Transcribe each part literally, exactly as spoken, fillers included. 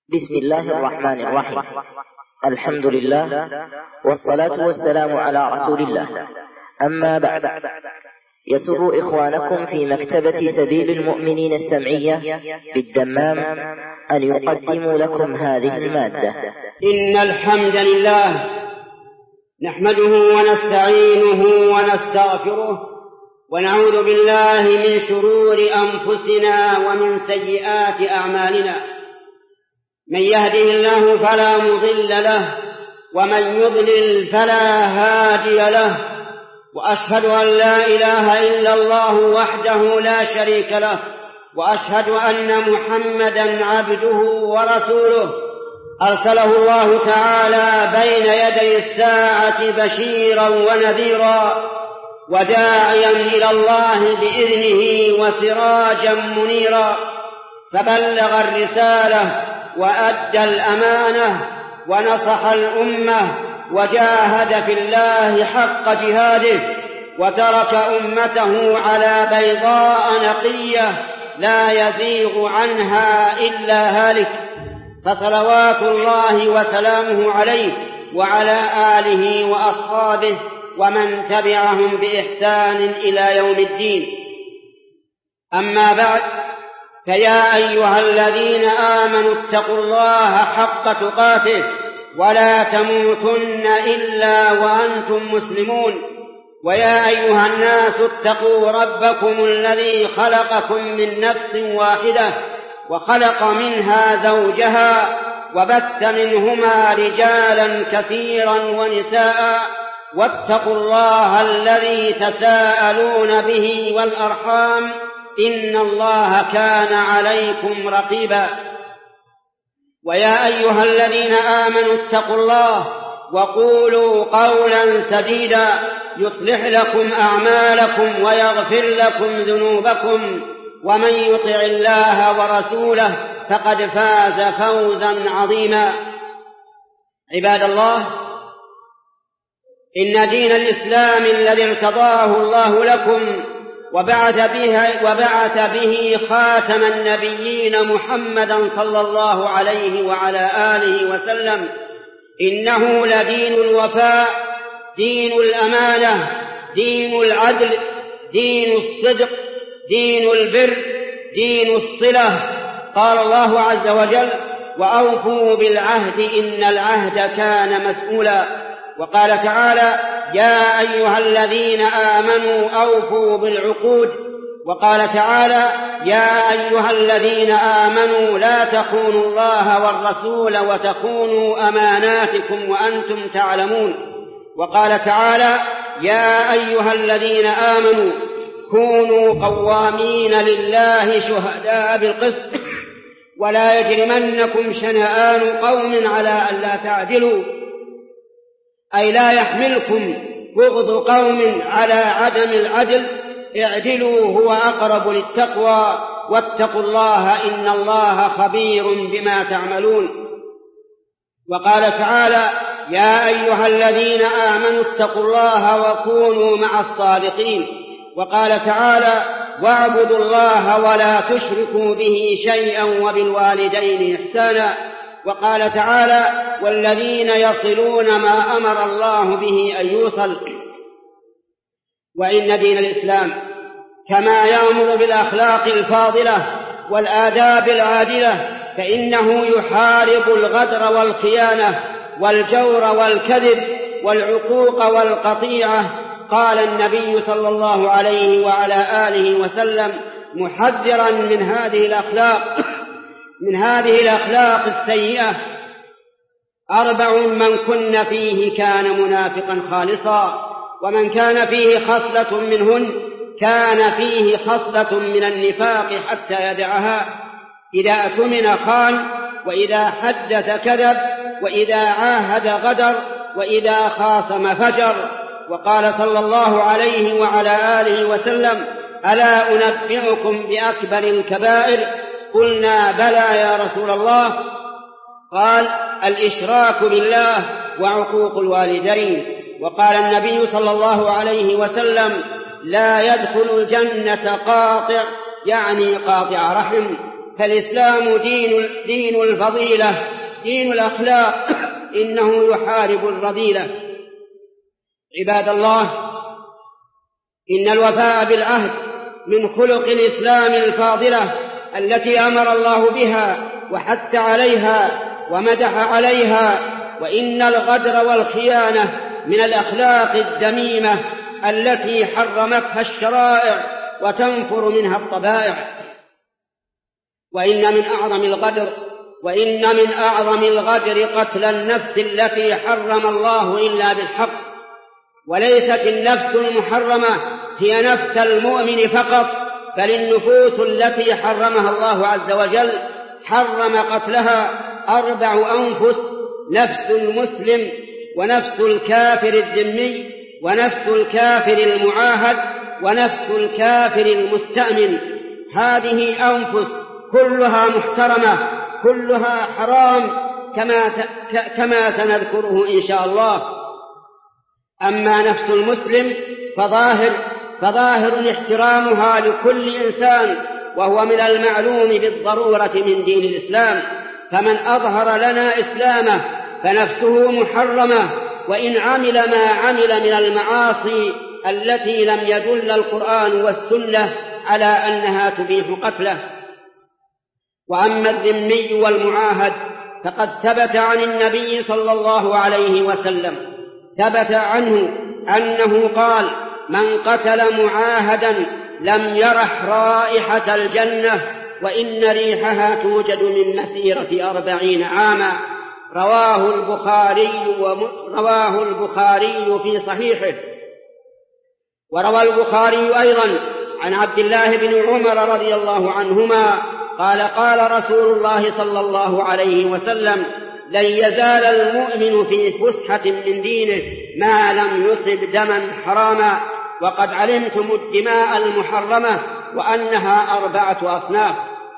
بسم الله الرحمن الرحيم. الحمد لله والصلاة والسلام على رسول الله. أما بعد، يسر إخوانكم في مكتبة سبيل المؤمنين السمعية بالدمام أن يقدموا لكم هذه المادة. إن الحمد لله نحمده ونستعينه ونستغفره ونعوذ بالله من شرور أنفسنا ومن سيئات أعمالنا. من يهده الله فلا مضل له ومن يضلل فلا هادي له، وأشهد أن لا إله إلا الله وحده لا شريك له، وأشهد أن محمدا عبده ورسوله أرسله الله تعالى بين يدي الساعة بشيرا ونذيرا وداعيا إلى الله بإذنه وسراجا منيرا، فبلغ الرسالة وأدى الأمانة ونصح الأمة وجاهد في الله حق جهاده، وترك أمته على بيضاء نقية لا يزيغ عنها إلا هالك، فصلوات الله وسلامه عليه وعلى آله وأصحابه ومن تبعهم بإحسان إلى يوم الدين. أما بعد، فيا أيها الذين آمنوا اتقوا الله حق تقاته ولا تموتن إلا وأنتم مسلمون. ويا أيها الناس اتقوا ربكم الذي خلقكم من نفس واحدة وخلق منها زوجها وبث منهما رجالا كثيرا ونساء، واتقوا الله الذي تساءلون به والأرحام إن الله كان عليكم رقيبا. ويا أيها الذين آمنوا اتقوا الله وقولوا قولا سديدا يصلح لكم أعمالكم ويغفر لكم ذنوبكم، ومن يطع الله ورسوله فقد فاز فوزا عظيما. عباد الله، إن دين الإسلام الذي ارتضاه الله لكم وبعث به, وبعث به خاتم النبيين محمدا صلى الله عليه وعلى آله وسلم، إنه لدين الوفاء، دين الأمانة، دين العدل، دين الصدق، دين البر، دين الصلة. قال الله عز وجل: وأوفوا بالعهد إن العهد كان مسؤولا. وقال تعالى: يا أيها الذين آمنوا أوفوا بالعقود. وقال تعالى: يا أيها الذين آمنوا لا تخونوا الله والرسول وتخونوا أماناتكم وأنتم تعلمون. وقال تعالى: يا أيها الذين آمنوا كونوا قوامين لله شهداء بالقسط ولا يجرمنكم شنآن قوم على ألا تعدلوا، أي لا يحملكم بغض قوم على عدم العدل، اعدلوا هو أقرب للتقوى، واتقوا الله إن الله خبير بما تعملون. وقال تعالى: يا أيها الذين آمنوا اتقوا الله وكونوا مع الصادقين. وقال تعالى: واعبدوا الله ولا تشركوا به شيئا وبالوالدين إحسانا. وقال تعالى: والذين يصلون ما أمر الله به أن يوصل. وإن دين الإسلام كما يأمر بالأخلاق الفاضلة والآداب العادلة، فإنه يحارب الغدر والخيانة والجور والكذب والعقوق والقطيعة. قال النبي صلى الله عليه وعلى آله وسلم محذرا من هذه الأخلاق من هذه الأخلاق السيئة: أربع من كن فيه كان منافقا خالصا، ومن كان فيه خصلة منهن كان فيه خصلة من النفاق حتى يدعها: إذا أؤتمن خان، وإذا حدث كذب، وإذا عاهد غدر، وإذا خاصم فجر. وقال صلى الله عليه وعلى آله وسلم: ألا أنبئكم بأكبر الكبائر؟ قلنا: بلى يا رسول الله. قال: الإشراك بالله وعقوق الوالدين. وقال النبي صلى الله عليه وسلم: لا يدخل الجنة قاطع، يعني قاطع رحم، فالإسلام دين, دين الفضيلة، دين الأخلاق، إنه يحارب الرذيلة. عباد الله، إن الوفاء بالعهد من خلق الإسلام الفاضلة التي أمر الله بها وحث عليها ومدح عليها، وإن الغدر والخيانة من الأخلاق الذميمة التي حرمتها الشرائع وتنفر منها الطبائع. وإن من أعظم الغدر وإن من أعظم الغدر قتل النفس التي حرم الله إلا بالحق. وليست النفس المحرمة هي نفس المؤمن فقط، بل النفوس التي حرمها الله عز وجل حرم قتلها أربع أنفس: نفس المسلم، ونفس الكافر الذمي، ونفس الكافر المعاهد، ونفس الكافر المستأمن. هذه أنفس كلها محترمة، كلها حرام، كما كما سنذكره إن شاء الله. أما نفس المسلم فظاهر فظاهر احترامها لكل إنسان، وهو من المعلوم بالضرورة من دين الإسلام. فمن أظهر لنا إسلامه فنفسه محرمة، وإن عمل ما عمل من المعاصي التي لم يدل القرآن والسنة على أنها تبيح قتله. وأما الذمي والمعاهد فقد ثبت عن النبي صلى الله عليه وسلم ثبت عنه أنه قال: من قتل معاهدا لم يرح رائحة الجنة، وإن ريحها توجد من مسيرة أربعين عاما. رواه البخاري رواه البخاري في صحيحه. وروى البخاري أيضا عن عبد الله بن عمر رضي الله عنهما قال: قال رسول الله صلى الله عليه وسلم: لن يزال المؤمن في فسحة من دينه ما لم يصب دما حراما، وقد علمتم الدماء المحرمة وأنها أربعة أصناف.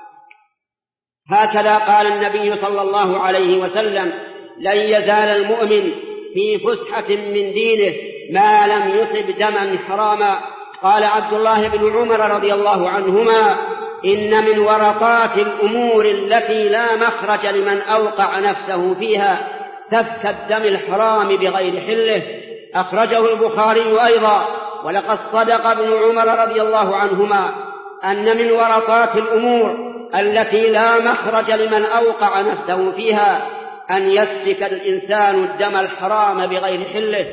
هكذا قال النبي صلى الله عليه وسلم: لن يزال المؤمن في فسحة من دينه ما لم يصب دما حراما. قال عبد الله بن عمر رضي الله عنهما: إن من ورطات الأمور التي لا مخرج لمن أوقع نفسه فيها سفك الدم الحرام بغير حله. أخرجه البخاري أيضا. ولقد صدق ابن عمر رضي الله عنهما أن من ورطات الأمور التي لا مخرج لمن أوقع نفسه فيها أن يسفك الإنسان الدم الحرام بغير حله.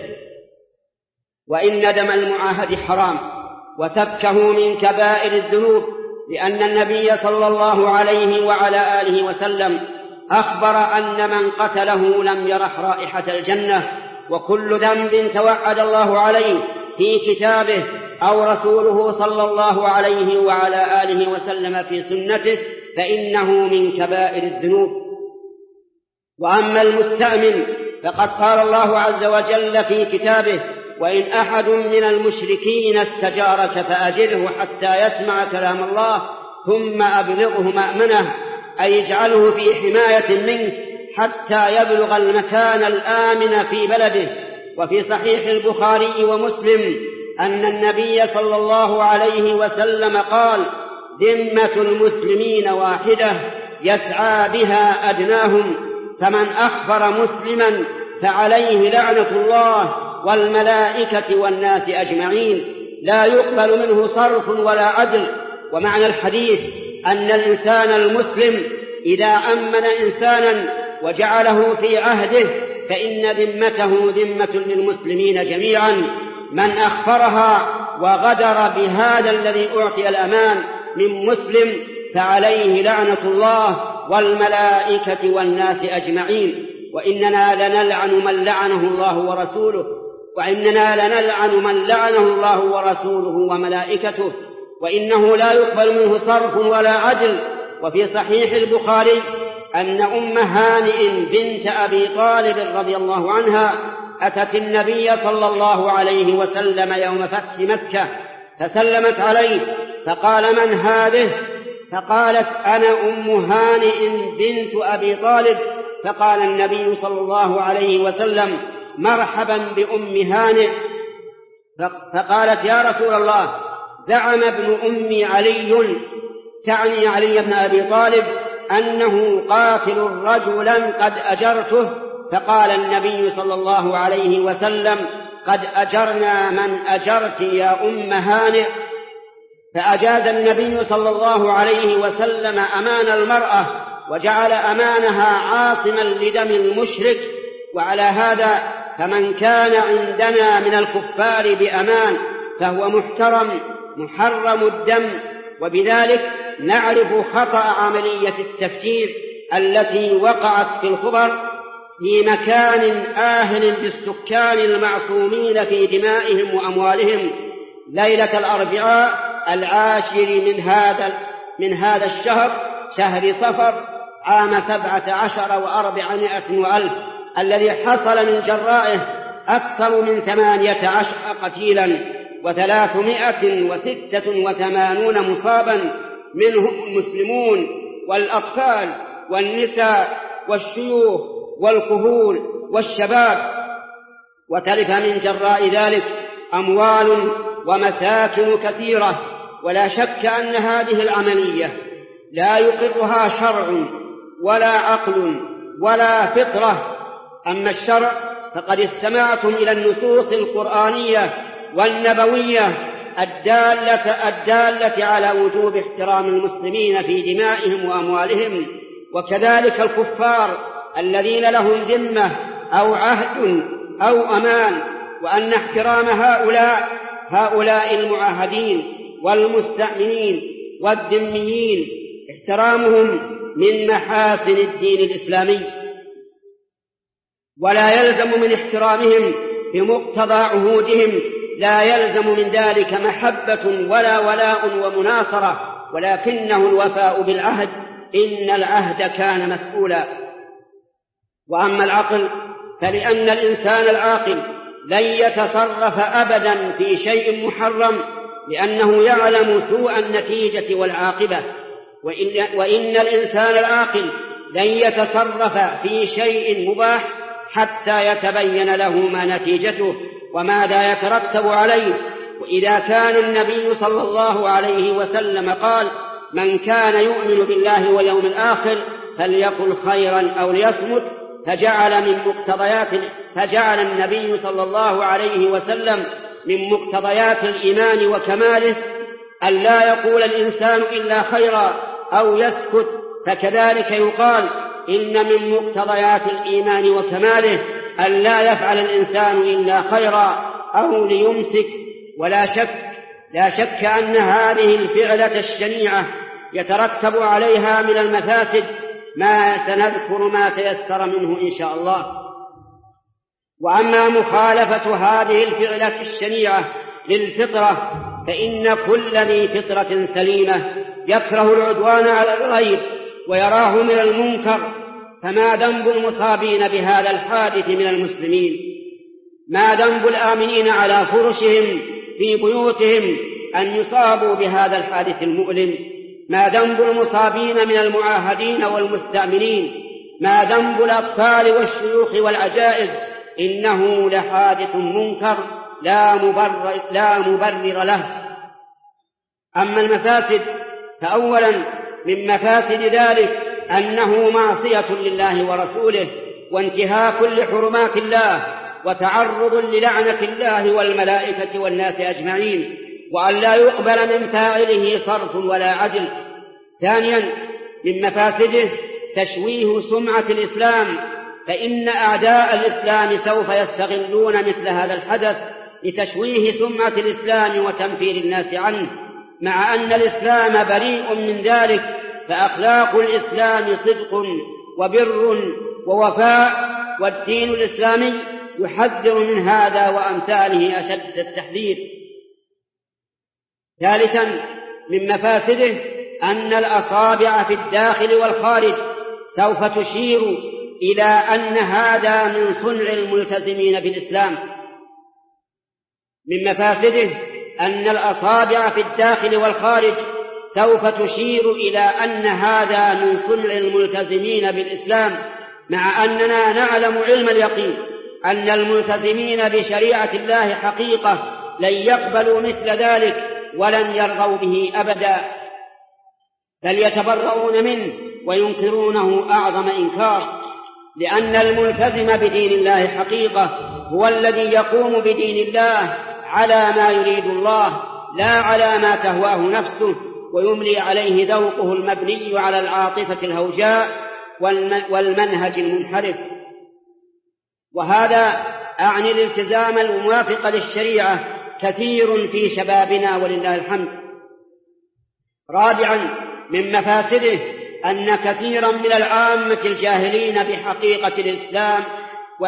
وإن دم المعاهد حرام، وسفكه من كبائر الذنوب، لأن النبي صلى الله عليه وعلى آله وسلم أخبر أن من قتله لم يرح رائحة الجنة. وكل ذنب توعد الله عليه في كتابه أو رسوله صلى الله عليه وعلى آله وسلم في سنته فإنه من كبائر الذنوب. وأما المستأمن فقد قال الله عز وجل في كتابه: وإن أحد من المشركين استجارك فأجره حتى يسمع كلام الله ثم أبلغه مأمنه، أي اجعله في حماية منه حتى يبلغ المكان الآمن في بلده. وفي صحيح البخاري ومسلم أن النبي صلى الله عليه وسلم قال: ذمة المسلمين واحدة يسعى بها أدناهم، فمن أخبر مسلما فعليه لعنة الله والملائكة والناس أجمعين، لا يقبل منه صرف ولا عدل. ومعنى الحديث أن الإنسان المسلم إذا أمن إنسانا وجعله في عهده فإن ذمته ذمة للمسلمين جميعا. من أخفرها وغدر بهذا الذي أعطي الأمان من مسلم فعليه لعنة الله والملائكة والناس أجمعين. وإننا لنلعن من لعنه الله ورسوله وإننا لنلعن من لعنه الله ورسوله وملائكته، وإنه لا يقبل منه صرف ولا عدل. وفي صحيح البخاري أن أم هانئ بنت أبي طالب رضي الله عنها أتت النبي صلى الله عليه وسلم يوم فتح مكة فسلمت عليه فقال: من هذه؟ فقالت: أنا أم هانئ بنت أبي طالب. فقال النبي صلى الله عليه وسلم: مرحبا بأم هانئ. فقالت: يا رسول الله، زعم ابن أمي علي تعني علي بن أبي طالب أنه قاتل رجلا قد أجرته، فقال النبي صلى الله عليه وسلم: قد أجرنا من أجرت يا أم هانئ. فأجاز النبي صلى الله عليه وسلم أمان المرأة وجعل أمانها عاصما لدم المشرك. وعلى هذا فمن كان عندنا من الكفار بأمان فهو محترم محرم الدم. وبذلك نعرف خطأ عملية التفجير التي وقعت في الخبر في مكان آهل بالسكان المعصومين في دمائهم وأموالهم ليلة الأربعاء العاشر من هذا من هذا الشهر، شهر صفر، عام سبعة عشر وأربعمائة وألف، الذي حصل من جرائه أكثر من ثمانية عشر قتيلا وثلاثمائة وستة وثمانون مصابا، منهم المسلمون والأطفال والنساء والشيوخ والكهول والشباب. وتلف من جراء ذلك أموال ومساكن كثيرة. ولا شك أن هذه العملية لا يقرها شرع ولا عقل ولا فطرة. أما الشرع فقد استمعتم إلى النصوص القرآنية والنبوية الدالة, الدالة على وجوب احترام المسلمين في دمائهم وأموالهم، وكذلك الكفار الذين لهم ذمة أو عهد أو أمان، وأن احترام هؤلاء هؤلاء المعاهدين والمستأمنين والذميين احترامهم من محاسن الدين الإسلامي، ولا يلزم من احترامهم بمقتضى عهودهم لا يلزم من ذلك محبة ولا ولاء ومناصرة، ولكنه الوفاء بالعهد، إن العهد كان مسؤولا. وأما العقل فلأن الإنسان العاقل لن يتصرف أبدا في شيء محرم، لأنه يعلم سوء النتيجة والعاقبة. وإن, وإن الإنسان العاقل لن يتصرف في شيء مباح حتى يتبين له ما نتيجته وماذا يترتب عليه. وإذا كان النبي صلى الله عليه وسلم قال: من كان يؤمن بالله واليوم الآخر فليقل خيرا أو ليصمت، فجعل من مقتضيات فجعل النبي صلى الله عليه وسلم من مقتضيات الإيمان وكماله أن لا يقول الإنسان إلا خيرا أو يسكت. فكذلك يقال إن من مقتضيات الإيمان وكماله أن لا يفعل الإنسان إلا خيرا أو ليمسك. ولا شك لا شك أن هذه الفعلة الشنيعة يترتب عليها من المفاسد ما سنذكر ما تيسر منه إن شاء الله. وأما مخالفة هذه الفعلة الشنيعة للفطرة فإن كل ذي فطرة سليمة يكره العدوان على الغير ويراه من المنكر. فما ذنب المصابين بهذا الحادث من المسلمين؟ ما ذنب الآمنين على فرشهم في بيوتهم أن يصابوا بهذا الحادث المؤلم؟ ما ذنب المصابين من المعاهدين والمستأمنين؟ ما ذنب الأطفال والشيوخ والعجائز؟ إنه لحادث منكر لا مبرر, لا مبرر له. أما المفاسد فأولا من مفاسد ذلك أنه معصية لله ورسوله وانتهاك لحرمات الله وتعرض للعنة الله والملائكة والناس أجمعين، وأن لا يقبل من فاعله صرف ولا عدل. ثانيا من مفاسده تشويه سمعة الإسلام، فإن أعداء الإسلام سوف يستغلون مثل هذا الحدث لتشويه سمعة الإسلام وتنفير الناس عنه، مع أن الإسلام بريء من ذلك، فأخلاق الإسلام صدق وبر ووفاء، والدين الإسلامي يحذر من هذا وأمثاله أشد التحذير. ثالثا من مفاسده أن الأصابع في الداخل والخارج سوف تشير إلى أن هذا من صنع الملتزمين بالإسلام. من مفاسده أن الأصابع في الداخل والخارج سوف تشير إلى أن هذا من صنع الملتزمين بالإسلام، مع أننا نعلم علم اليقين أن الملتزمين بشريعة الله حقيقة لن يقبلوا مثل ذلك ولن يرضوا به أبدا. بل يتبرؤون منه وينكرونه أعظم إنكار، لأن الملتزم بدين الله حقيقة هو الذي يقوم بدين الله على ما يريد الله لا على ما تهواه نفسه، ويملي عليه ذوقه المبني على العاطفة الهوجاء والمنهج المنحرف. وهذا أعني الالتزام الموافق للشريعة كثير في شبابنا ولله الحمد. رابعا من مفاسده أن كثيرا من العامة الجاهلين بحقيقة الإسلام و...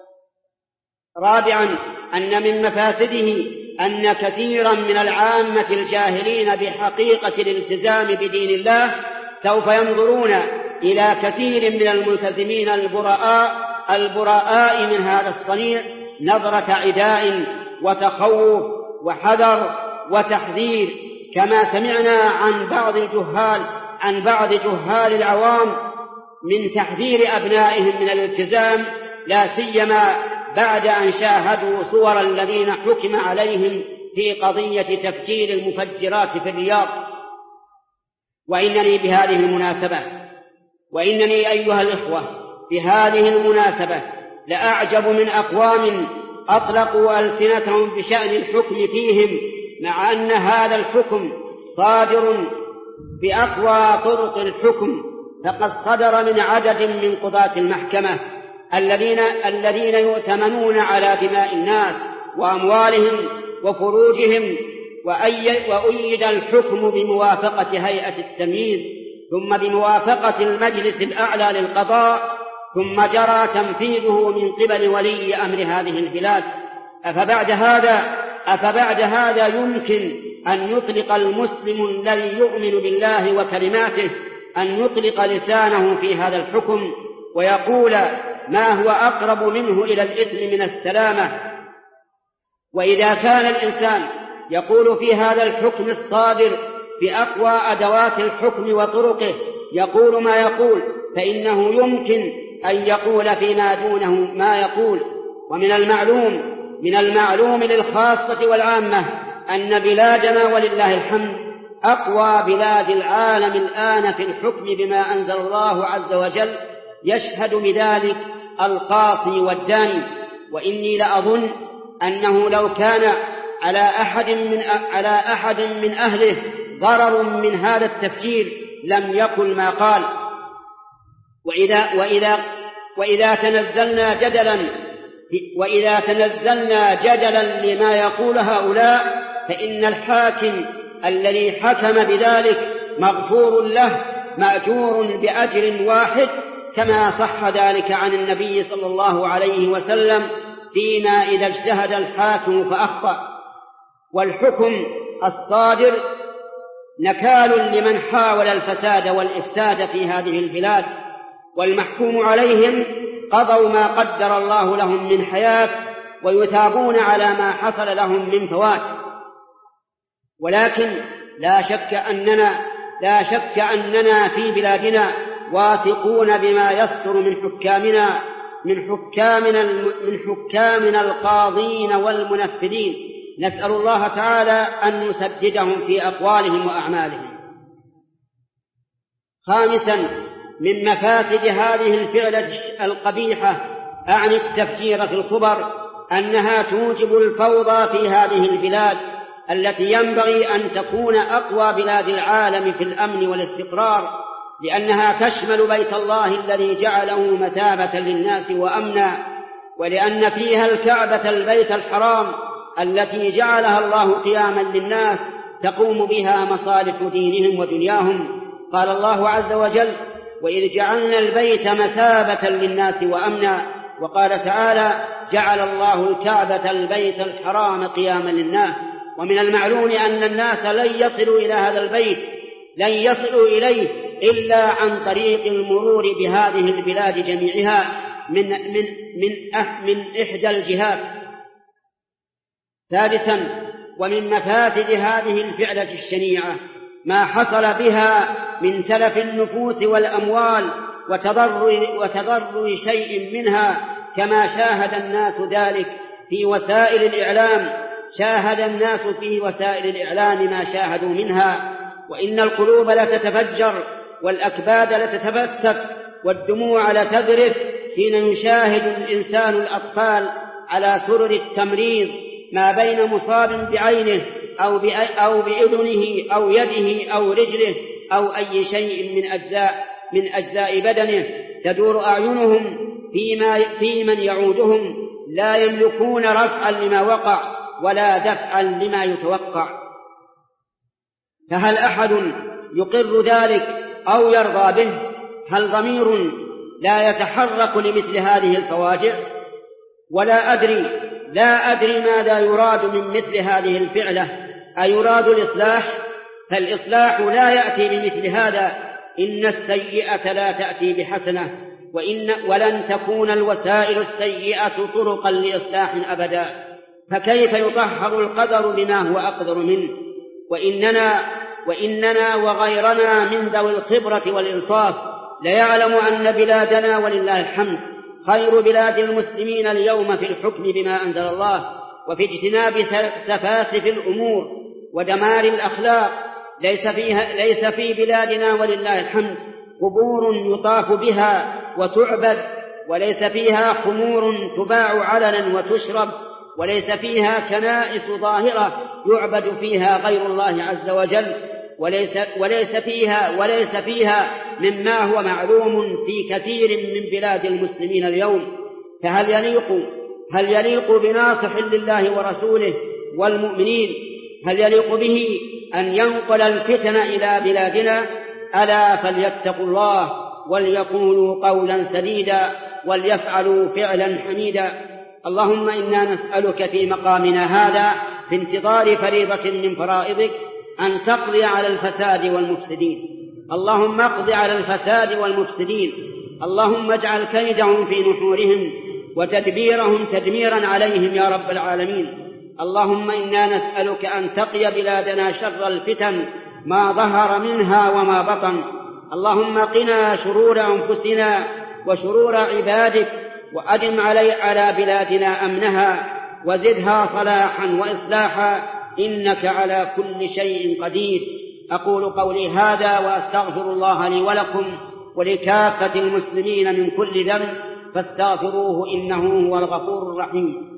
رابعا أن من مفاسده أن كثيرا من العامة الجاهلين بحقيقة الالتزام بدين الله سوف ينظرون إلى كثير من الملتزمين البراء البراء من هذا الصنيع نظرة عداء وتخوف وحذر وتحذير، كما سمعنا عن بعض الجهال عن بعض جهال العوام من تحذير أبنائهم من الالتزام، لا سيما بعد أن شاهدوا صور الذين حكم عليهم في قضية تفجير المفجرات في الرياض. وإنني بهذه المناسبة وإنني أيها الإخوة بهذه المناسبة لأعجب من أقوام أطلقوا ألسنتهم بشأن الحكم فيهم، مع أن هذا الحكم صادر بأقوى طرق الحكم، فقد صدر من عدد من قضاة المحكمة الذين الذين يؤتمنون على دماء الناس وأموالهم وفروجهم، وأيد الحكم بموافقة هيئة التمييز، ثم بموافقة المجلس الأعلى للقضاء، ثم جرى تنفيذه من قبل ولي أمر هذه البلاد. أفبعد هذا أفبعد هذا يمكن أن يطلق المسلم الذي يؤمن بالله وكلماته أن يطلق لسانه في هذا الحكم ويقول ما هو أقرب منه إلى الإثم من السلامة؟ وإذا كان الإنسان يقول في هذا الحكم الصادر بأقوى أدوات الحكم وطرقه يقول ما يقول، فإنه يمكن أن يقول فيما دونه ما يقول. ومن المعلوم من المعلوم للخاصة والعامة أن بلادنا ولله الحمد أقوى بلاد العالم الآن في الحكم بما أنزل الله عز وجل، يشهد بذلك القاصي والداني. وإني لأظن أنه لو كان على أحد من على أحد من أهله ضرر من هذا التفجير لم يقل ما قال. وإذا وإذا وإذا تنزلنا جدلا وإذا تنزلنا جدلا لما يقول هؤلاء، فإن الحاكم الذي حكم بذلك مغفور له مأجور بأجر واحد، كما صح ذلك عن النبي صلى الله عليه وسلم فيما إذا اجتهد الحاكم فأخطأ. والحكم الصادر نكال لمن حاول الفساد والإفساد في هذه البلاد، والمحكوم عليهم قضوا ما قدر الله لهم من حياة ويثابون على ما حصل لهم من فوات. ولكن لا شك أننا لا شك أننا في بلادنا واثقون بما يصدر من حكامنا من حكامنا من حكامنا القاضين والمنفذين، نسأل الله تعالى أن يسددهم في أقوالهم وأعمالهم. خامسا من مفاسد هذه الفعلة القبيحة أعني التفجير في الكبر أنها توجب الفوضى في هذه البلاد التي ينبغي أن تكون أقوى بلاد العالم في الأمن والاستقرار، لأنها تشمل بيت الله الذي جعله مثابة للناس وأمنا، ولأن فيها الكعبة البيت الحرام التي جعلها الله قياما للناس تقوم بها مصالح دينهم ودنياهم. قال الله عز وجل: وإذ جعلنا البيت مثابة للناس وأمنا. وقال تعالى: جعل الله الكعبة البيت الحرام قياما للناس. ومن المعلوم أن الناس لن يصلوا إلى هذا البيت لن يصلوا إليه إلا عن طريق المرور بهذه البلاد جميعها من من من أح من إحدى الجهات. سادسا ومن مفاسد هذه الفعلة الشنيعة ما حصل بها من تلف النفوس والأموال وتضرر, وتضرر شيء منها، كما شاهد الناس ذلك في وسائل الإعلام شاهد الناس في وسائل الإعلام ما شاهدوا منها. وإن القلوب لتتفجر والأكباد لتتفتت والدموع لتذرف حين يشاهد الإنسان الأطفال على سرر التمريض ما بين مصاب بعينه أو بأذنه أو يده أو رجله أو أي شيء من أجزاء من أجزاء بدنه، تدور أعينهم فيما في من يعودهم، لا يملكون رفعا لما وقع ولا دفعا لما يتوقع. فهل أحد يقر ذلك أو يرضى به؟ هل ضمير لا يتحرك لمثل هذه الفواجع؟ ولا أدري لا أدري ماذا يراد من مثل هذه الفعلة. أيراد الإصلاح؟ فالإصلاح لا يأتي بمثل هذا، إن السيئة لا تأتي بحسنة، وإن ولن تكون الوسائل السيئة طرقا لإصلاح أبدا. فكيف يطهر القدر بما هو أقدر منه؟ وإننا, وإننا وغيرنا من ذوي الخبرة والإنصاف ليعلم أن بلادنا ولله الحمد خير بلاد المسلمين اليوم في الحكم بما أنزل الله، وفي اجتناب سفاسف الأمور ودمار الأخلاق. ليس, فيها ليس في بلادنا ولله الحمد قبور يطاف بها وتعبد، وليس فيها خمور تباع علنا وتشرب، وليس فيها كنائس ظاهرة يعبد فيها غير الله عز وجل، وليس, وليس فيها وليس فيها مما هو معلوم في كثير من بلاد المسلمين اليوم. فهل يليق هل يليق بناصح لله ورسوله والمؤمنين، هل يليق به أن ينقل الفتن إلى بلادنا؟ ألا فليتقوا الله وليقولوا قولا سديدا وليفعلوا فعلا حميدا. اللهم إنا نسألك في مقامنا هذا في انتظار فريضة من فرائضك أن تقضي على الفساد والمفسدين. اللهم اقض على الفساد والمفسدين. اللهم اجعل كيدهم في نحورهم وتدبيرهم تدميرا عليهم يا رب العالمين. اللهم إنا نسألك أن تقي بلادنا شر الفتن ما ظهر منها وما بطن. اللهم قنا شرور أنفسنا وشرور عبادك، وأدم علي على بلادنا أمنها وزدها صلاحا وإصلاحا، إنك على كل شيء قدير. أقول قولي هذا وأستغفر الله لي ولكم ولكافة المسلمين من كل ذنب، فاستغفروه إنه هو الغفور الرحيم.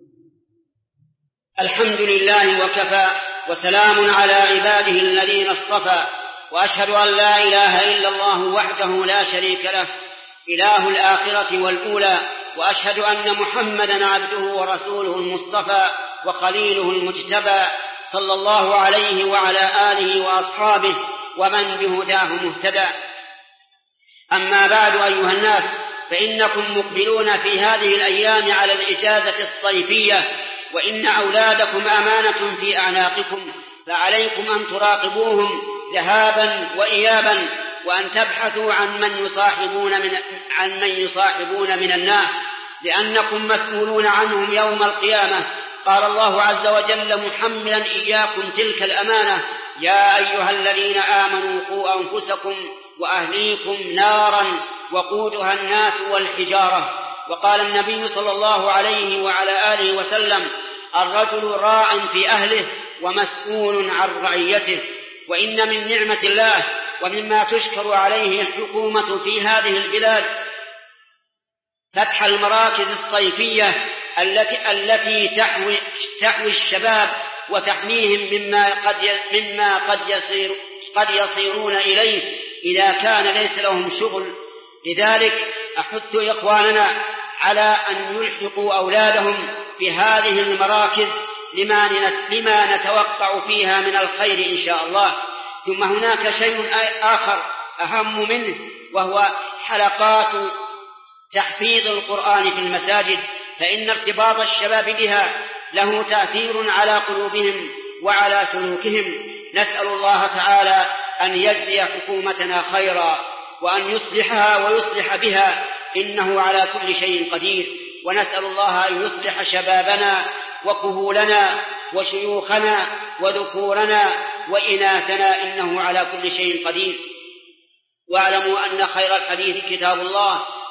الحمد لله وكفى، وسلام على عباده الذين اصطفى، وأشهد أن لا إله إلا الله وحده لا شريك له إله الآخرة والأولى، وأشهد أن محمدا عبده ورسوله المصطفى وخليله المجتبى، صلى الله عليه وعلى آله وأصحابه ومن بهداه مهتدى. أما بعد أيها الناس، فإنكم مقبلون في هذه الأيام على الإجازة الصيفية، وإن أولادكم أمانة في أعناقكم، فعليكم أن تراقبوهم ذهابا وإيابا، وأن تبحثوا عن من يصاحبون من, عن من يصاحبون من الناس، لأنكم مسؤولون عنهم يوم القيامة. قال الله عز وجل محملا إياكم تلك الأمانة: يا أيها الذين آمنوا قوا أنفسكم وأهليكم نارا وقودها الناس والحجارة. وقال النبي صلى الله عليه وعلى آله وسلم: الرجل راع في أهله ومسؤول عن رعيته. وإن من نعمة الله ومما تشكر عليه الحكومة في هذه البلاد فتح المراكز الصيفية التي, التي تحوي, تحوي الشباب وتحميهم مما قد, مما قد, يصير قد يصيرون إليه إذا كان ليس لهم شغل. لذلك أحث إخواننا على أن يلحقوا أولادهم في هذه المراكز لما, لما نتوقع فيها من الخير إن شاء الله. ثم هناك شيء آخر أهم منه، وهو حلقات تحفيظ القرآن في المساجد، فإن ارتباط الشباب بها له تأثير على قلوبهم وعلى سلوكهم. نسأل الله تعالى أن يجزي حكومتنا خيرا، وأن يصلحها ويصلح بها، إنه على كل شيء قدير. ونسأل الله أن يصلح شبابنا وكهولنا وشيوخنا وذكورنا وإناثنا، إنه على كل شيء قدير. واعلموا أن خير الحديث كتاب الله،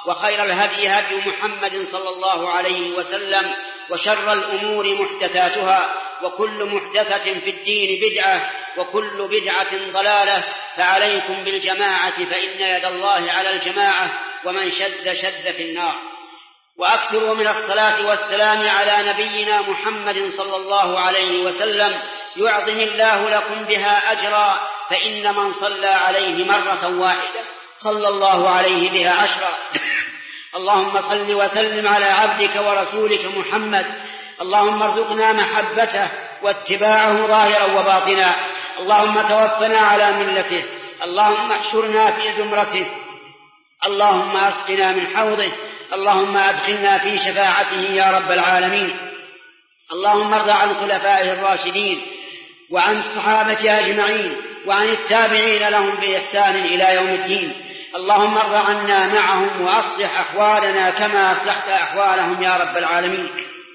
وخير الهدي هدي محمد صلى الله عليه وسلم، وشر الأمور محدثاتها، وكل محدثة في الدين بدعة، وكل بدعة ضلالة. فعليكم بالجماعة فإن يد الله على الجماعة، ومن شد شد في النار. وأكثروا من الصلاة والسلام على نبينا محمد صلى الله عليه وسلم، يعظم الله لكم بها أجرا، فإن من صلى عليه مرة واحدة صلى الله عليه بها عشرا. اللهم صل وسلم على عبدك ورسولك محمد، اللهم ارزقنا محبته واتباعه ظاهرا وباطنا، اللهم توفنا على ملته، اللهم احشرنا في زمرته، اللهم اسقنا من حوضه، اللهم ادخلنا في شفاعته يا رب العالمين. اللهم ارض عن خلفائه الراشدين وعن الصحابة أجمعين وعن التابعين لهم بإحسان إلى يوم الدين. اللهم ارض عنا معهم وأصلح أحوالنا كما أصلحت أحوالهم يا رب العالمين.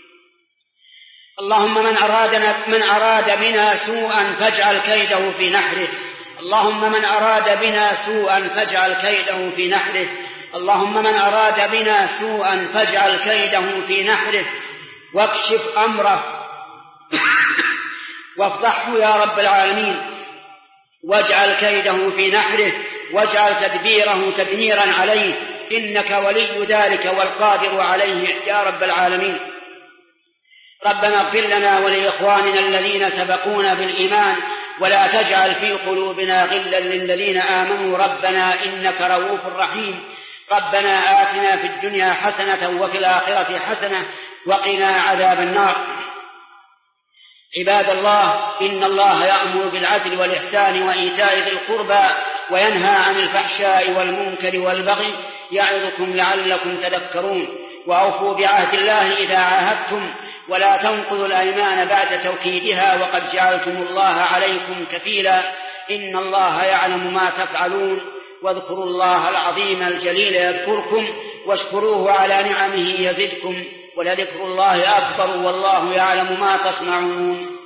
اللهم من أرادنا من أراد بنا سوءا فاجعل كيده في نحره، اللهم من أراد بنا سوءا فاجعل كيده في نحره، اللهم من أراد بنا سوءا فاجعل كيده في نحره، واكشف أمره وافضحه يا رب العالمين، واجعل كيده في نحره، واجعل تدبيره تدميرا عليه، إنك ولي ذلك والقادر عليه يا رب العالمين. ربنا اغفر لنا ولإخواننا الذين سبقونا بالإيمان، ولا تجعل في قلوبنا غلا للذين آمنوا ربنا إنك رؤوف رحيم. ربنا آتنا في الدنيا حسنة وفي الآخرة حسنة وقنا عذاب النار. عباد الله، إن الله يأمر بالعدل والإحسان وإيتاء ذي القربى وينهى عن الفحشاء والمنكر والبغي، يعظكم لعلكم تذكرون. وأوفوا بعهد الله إذا عاهدتم، ولا تنقضوا الأيمان بعد توكيدها، وقد جعلتم الله عليكم كفيلا، إن الله يعلم ما تفعلون. واذكروا الله العظيم الجليل يذكركم، واشكروه على نعمه يزدكم، ولذكر الله أكبر، والله يعلم ما تصنعون.